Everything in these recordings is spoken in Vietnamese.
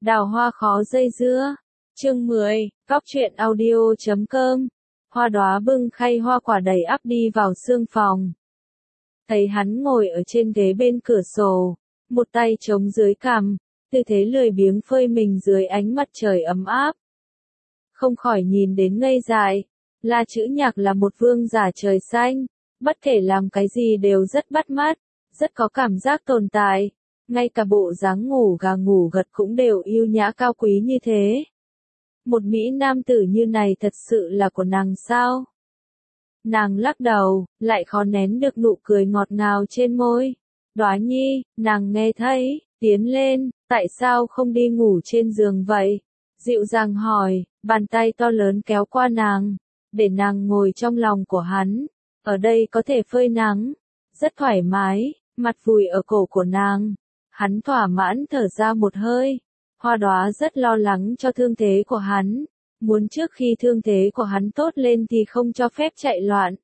Đào hoa khó dây dưa. Chương 10, Cóc truyện audio.com. Hoa đóa bưng khay hoa quả đầy ắp đi vào sương phòng. Thấy hắn ngồi ở trên ghế bên cửa sổ, một tay chống dưới cằm, tư thế lười biếng phơi mình dưới ánh mặt trời ấm áp. Không khỏi nhìn đến ngây dại, La Chữ Nhạc là một vương giả trời xanh, bất kể làm cái gì đều rất bắt mắt, rất có cảm giác tồn tại, ngay cả bộ dáng ngủ gà ngủ gật cũng đều yêu nhã cao quý như thế. Một mỹ nam tử như này thật sự là của nàng sao? Nàng lắc đầu, lại khó nén được nụ cười ngọt ngào trên môi. Đóa Nhi, nàng nghe thấy, tiến lên, tại sao không đi ngủ trên giường vậy? Dịu dàng hỏi, bàn tay to lớn kéo qua nàng, để nàng ngồi trong lòng của hắn. Ở đây có thể phơi nắng, rất thoải mái, mặt vùi ở cổ của nàng. Hắn thỏa mãn thở ra một hơi. Hoa đóa rất lo lắng cho thương thế của hắn, muốn trước khi thương thế của hắn tốt lên thì không cho phép chạy loạn.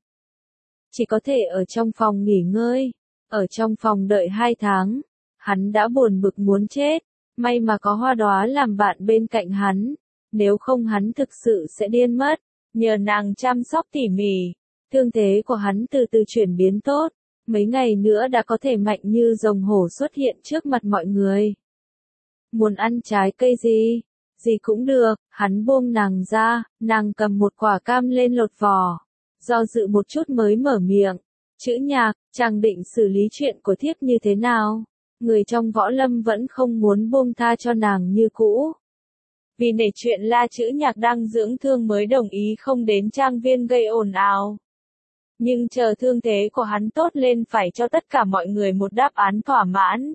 Chỉ có thể ở trong phòng nghỉ ngơi, ở trong phòng đợi 2 tháng, hắn đã buồn bực muốn chết, may mà có hoa đóa làm bạn bên cạnh hắn, nếu không hắn thực sự sẽ điên mất, nhờ nàng chăm sóc tỉ mỉ, thương thế của hắn từ từ chuyển biến tốt, mấy ngày nữa đã có thể mạnh như rồng hổ xuất hiện trước mặt mọi người. Muốn ăn trái cây gì? Gì cũng được, hắn buông nàng ra, nàng cầm một quả cam lên lột vỏ. Do dự một chút mới mở miệng. Chữ Nhạc, chàng định xử lý chuyện của thiếp như thế nào? Người trong võ lâm vẫn không muốn buông tha cho nàng như cũ. Vì nể chuyện La Chữ Nhạc đang dưỡng thương mới đồng ý không đến trang viên gây ồn ào. Nhưng chờ thương thế của hắn tốt lên phải cho tất cả mọi người một đáp án thỏa mãn.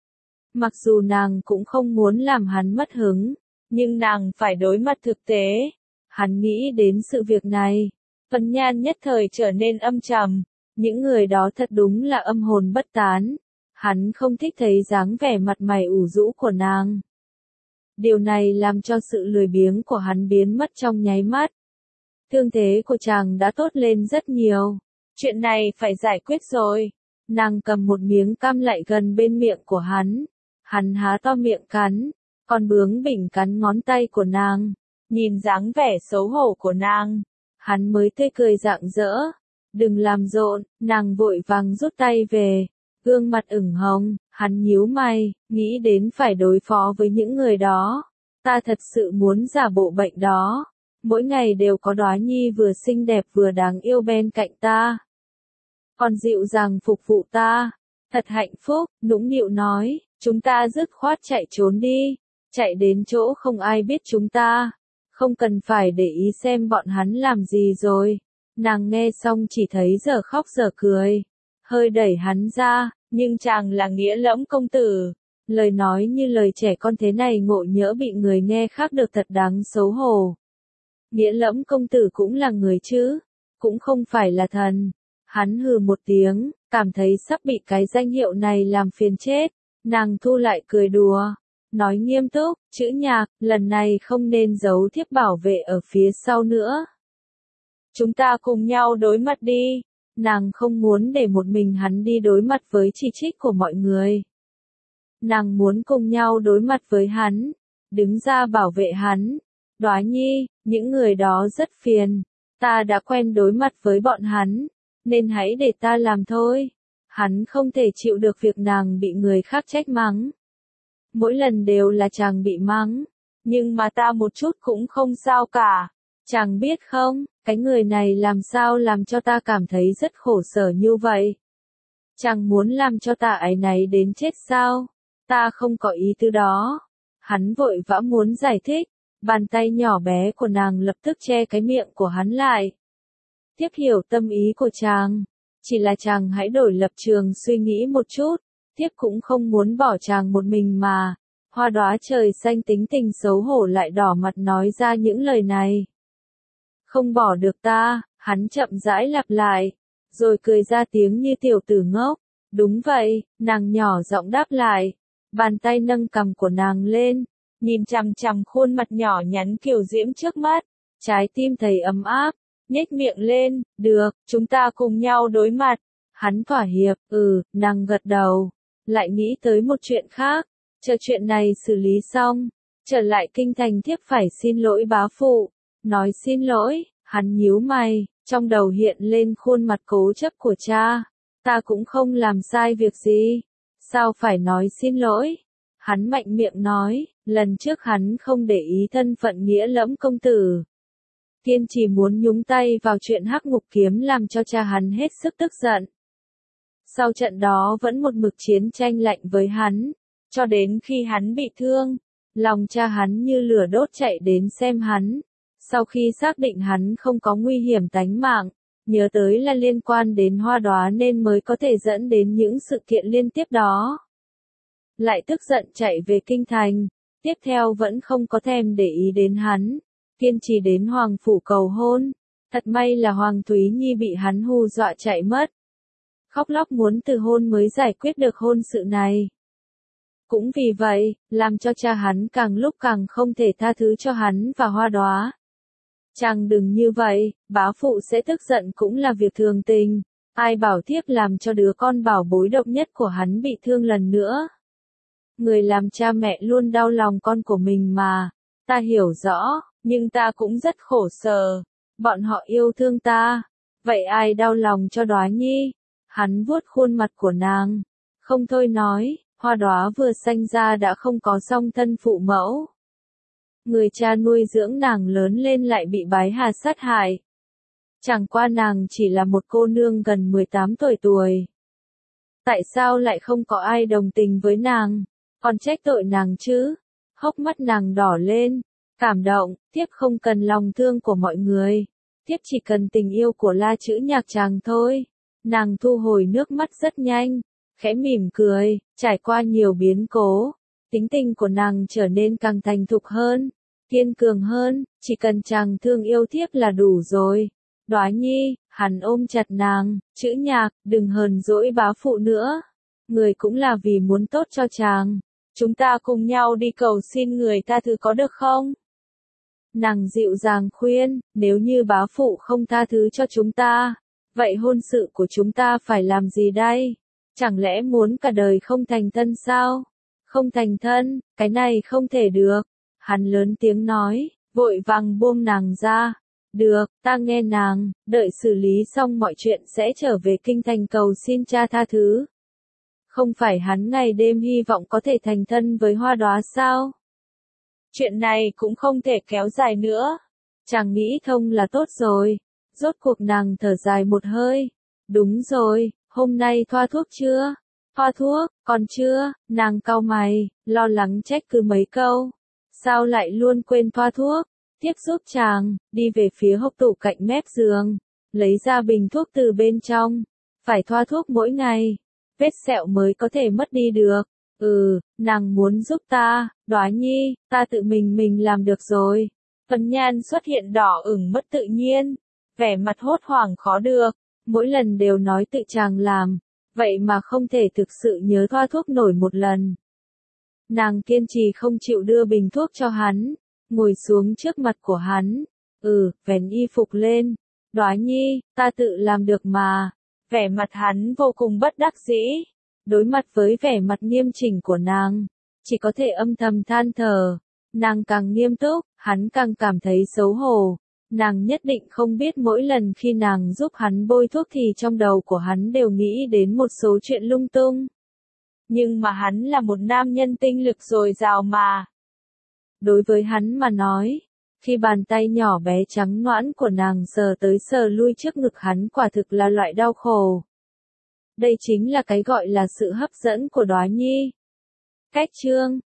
Mặc dù nàng cũng không muốn làm hắn mất hứng, nhưng nàng phải đối mặt thực tế. Hắn nghĩ đến sự việc này, Tuấn Nhan nhất thời trở nên âm trầm, những người đó thật đúng là âm hồn bất tán. Hắn không thích thấy dáng vẻ mặt mày ủ rũ của nàng. Điều này làm cho sự lười biếng của hắn biến mất trong nháy mắt. Thương thế của chàng đã tốt lên rất nhiều, chuyện này phải giải quyết rồi. Nàng cầm một miếng cam lại gần bên miệng của hắn. Hắn há to miệng cắn, còn bướng bỉnh cắn ngón tay của nàng, nhìn dáng vẻ xấu hổ của nàng, hắn mới tươi cười rạng rỡ. Đừng làm rộn, nàng vội vàng rút tay về, gương mặt ửng hồng, hắn nhíu mày, nghĩ đến phải đối phó với những người đó. Ta thật sự muốn giả bộ bệnh đó, mỗi ngày đều có Đóa Nhi vừa xinh đẹp vừa đáng yêu bên cạnh ta, còn dịu dàng phục vụ ta, thật hạnh phúc. Nũng nịu nói. Chúng ta dứt khoát chạy trốn đi, chạy đến chỗ không ai biết chúng ta, không cần phải để ý xem bọn hắn làm gì rồi. Nàng nghe xong chỉ thấy dở khóc dở cười, hơi đẩy hắn ra, nhưng chàng là Nghĩa Lẫm công tử. Lời nói như lời trẻ con thế này ngộ nhỡ bị người nghe khác được thật đáng xấu hổ. Nghĩa Lẫm công tử cũng là người chứ, cũng không phải là thần. Hắn hừ một tiếng, cảm thấy sắp bị cái danh hiệu này làm phiền chết. Nàng thu lại cười đùa, nói nghiêm túc, Chữ Nhạc, lần này không nên giấu thiếp bảo vệ ở phía sau nữa. Chúng ta cùng nhau đối mặt đi. Nàng không muốn để một mình hắn đi đối mặt với chỉ trích của mọi người. Nàng muốn cùng nhau đối mặt với hắn, đứng ra bảo vệ hắn. Đóa Nhi, những người đó rất phiền, ta đã quen đối mặt với bọn hắn, nên hãy để ta làm thôi. Hắn không thể chịu được việc nàng bị người khác trách mắng. Mỗi lần đều là chàng bị mắng, nhưng mà ta một chút cũng không sao cả. Chàng biết không, cái người này làm sao làm cho ta cảm thấy rất khổ sở như vậy. Chàng muốn làm cho ta áy náy đến chết sao? Ta không có ý tư đó. Hắn vội vã muốn giải thích, bàn tay nhỏ bé của nàng lập tức che cái miệng của hắn lại. Tiếp hiểu tâm ý của chàng. Chỉ là chàng hãy đổi lập trường suy nghĩ một chút, thiếp cũng không muốn bỏ chàng một mình mà. Hoa đóa trời xanh tính tình xấu hổ lại đỏ mặt nói ra những lời này. Không bỏ được ta, hắn chậm rãi lặp lại, rồi cười ra tiếng như tiểu tử ngốc. Đúng vậy, nàng nhỏ giọng đáp lại, bàn tay nâng cằm của nàng lên, nhìn chằm chằm khuôn mặt nhỏ nhắn kiều diễm trước mắt, trái tim thấy ấm áp. Nhếch miệng lên, được, chúng ta cùng nhau đối mặt. Hắn thỏa hiệp, nàng gật đầu, lại nghĩ tới một chuyện khác, chờ chuyện này xử lý xong, Trở lại kinh thành thiếp phải xin lỗi bá phụ. Nói xin lỗi, hắn nhíu mày, trong đầu hiện lên khuôn mặt cố chấp của cha. Ta cũng không làm sai việc gì. Sao phải nói xin lỗi? Hắn mạnh miệng nói, lần trước hắn không để ý thân phận nghĩa lẫm công tử. Kiên chỉ muốn nhúng tay vào chuyện Hắc Ngục Kiếm làm cho cha hắn hết sức tức giận. Sau trận đó vẫn một mực chiến tranh lạnh với hắn, cho đến khi hắn bị thương, lòng cha hắn như lửa đốt chạy đến xem hắn. Sau khi xác định hắn không có nguy hiểm tánh mạng, nhớ tới là liên quan đến Hoa Đóa nên mới có thể dẫn đến những sự kiện liên tiếp đó. Lại tức giận chạy về kinh thành, tiếp theo vẫn không có thèm để ý đến hắn, kiên trì đến Hoàng phủ cầu hôn. Thật may là Hoàng Thúy Nhi bị hắn hù dọa chạy mất. Khóc lóc muốn từ hôn mới giải quyết được hôn sự này. Cũng vì vậy, làm cho cha hắn càng lúc càng không thể tha thứ cho hắn và Hoa Đóa. Chàng đừng như vậy, bá phụ sẽ tức giận cũng là việc thường tình. Ai bảo thiếp làm cho đứa con bảo bối độc nhất của hắn bị thương lần nữa. Người làm cha mẹ luôn đau lòng con của mình mà. Ta hiểu rõ, nhưng ta cũng rất khổ sở. Bọn họ yêu thương ta. Vậy ai đau lòng cho Đóa Nhi? Hắn vuốt khuôn mặt của nàng. Không thôi nói, Hoa Đóa vừa sanh ra đã không có song thân phụ mẫu. Người cha nuôi dưỡng nàng lớn lên lại bị bái hà sát hại. Chẳng qua nàng chỉ là một cô nương gần 18 tuổi. Tại sao lại không có ai đồng tình với nàng, còn trách tội nàng chứ? Hốc mắt nàng đỏ lên, cảm động, thiếp không cần lòng thương của mọi người. Thiếp chỉ cần tình yêu của La Chữ Nhạc chàng thôi. Nàng thu hồi nước mắt rất nhanh, khẽ mỉm cười, trải qua nhiều biến cố. Tính tình của nàng trở nên càng thành thục hơn, kiên cường hơn, chỉ cần chàng thương yêu thiếp là đủ rồi. Đóa Nhi, hắn ôm chặt nàng, Chữ Nhạc, đừng hờn dỗi bá phụ nữa. Người cũng là vì muốn tốt cho chàng. Chúng ta cùng nhau đi cầu xin người tha thứ có được không? Nàng dịu dàng khuyên, nếu như bá phụ không tha thứ cho chúng ta, vậy hôn sự của chúng ta phải làm gì đây? Chẳng lẽ muốn cả đời không thành thân sao? Không thành thân, cái này không thể được. Hắn lớn tiếng nói, vội vàng buông nàng ra. Được, ta nghe nàng, đợi xử lý xong mọi chuyện sẽ trở về kinh thành cầu xin cha tha thứ. Không phải hắn ngày đêm hy vọng có thể thành thân với Hoa Đóa sao? Chuyện này cũng không thể kéo dài nữa. Chàng nghĩ thông là tốt rồi. Rốt cuộc nàng thở dài một hơi. Đúng rồi, hôm nay thoa thuốc chưa? Thoa thuốc, còn chưa? Nàng cau mày, lo lắng trách cứ mấy câu. Sao lại luôn quên thoa thuốc? Tiếp giúp chàng, đi về phía hộc tủ cạnh mép giường, lấy ra bình thuốc từ bên trong. Phải thoa thuốc mỗi ngày, vết sẹo mới có thể mất đi được. Nàng muốn giúp ta, Đóa Nhi, ta tự mình làm được rồi. Phần nhan xuất hiện đỏ ửng mất tự nhiên, vẻ mặt hốt hoảng khó được, mỗi lần đều nói tự chàng làm, vậy mà không thể thực sự nhớ thoa thuốc nổi một lần. Nàng kiên trì không chịu đưa bình thuốc cho hắn, ngồi xuống trước mặt của hắn. Vén y phục lên. Đóa Nhi, ta tự làm được mà. Vẻ mặt hắn vô cùng bất đắc dĩ. Đối mặt với vẻ mặt nghiêm chỉnh của nàng, chỉ có thể âm thầm than thở. Nàng càng nghiêm túc, hắn càng cảm thấy xấu hổ. Nàng nhất định không biết mỗi lần khi nàng giúp hắn bôi thuốc thì trong đầu của hắn đều nghĩ đến một số chuyện lung tung. Nhưng mà hắn là một nam nhân tinh lực dồi dào mà. Đối với hắn mà nói, khi bàn tay nhỏ bé trắng nõn của nàng sờ tới sờ lui trước ngực hắn quả thực là loại đau khổ. Đây chính là cái gọi là sự hấp dẫn của Đóa Nhi. Cách chương